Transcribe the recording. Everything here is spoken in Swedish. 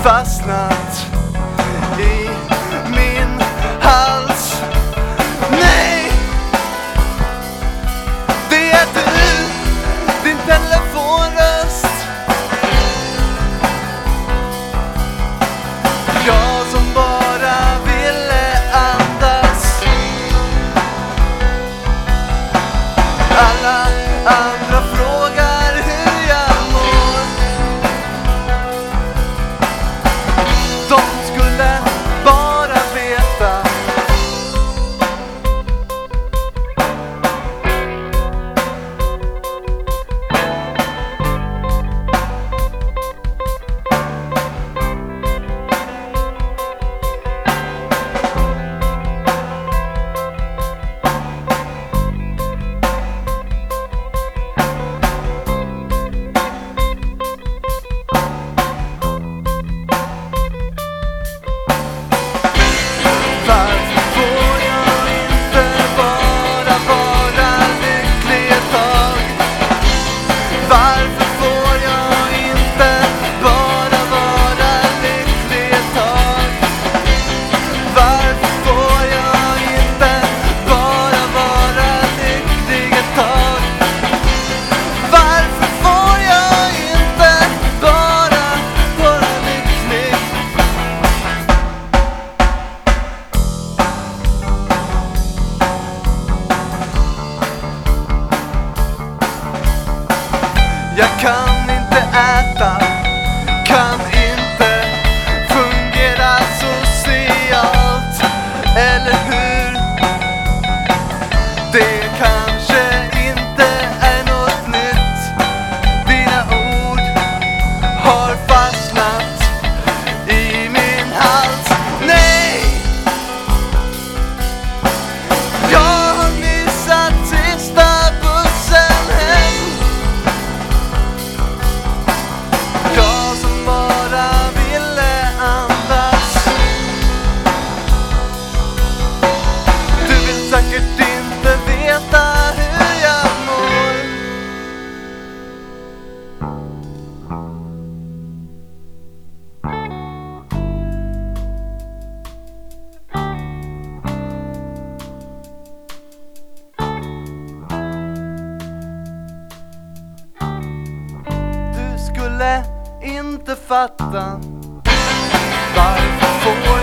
fastnat i min hals. Nej, det är du, din telefonröst. Jag som bara ville andas. Alla andra frågar hur jag mår. De skulle bara veta. Varför får jag inte bara vara lycklig ett tag? Varför får jag inte bara vara lycklig ett tag? Varför får jag inte bara vara lycklig ett tag? Varför får jag inte bara vara lycklig? Jag kan inte äta, kan inte fungera socialt, eller hur? Det kanske inte är något nytt. Dina ord har fastnat i min hals. Nej, jag har missat sista bussen hem. Jag som bara ville andas. Du vill säkert inte veta hur jag mår. Du skulle inte fatta. Varför får